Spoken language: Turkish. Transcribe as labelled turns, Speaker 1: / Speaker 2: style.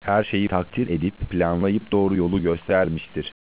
Speaker 1: her şeyi takdir edip planlayıp doğru yolu göstermiştir.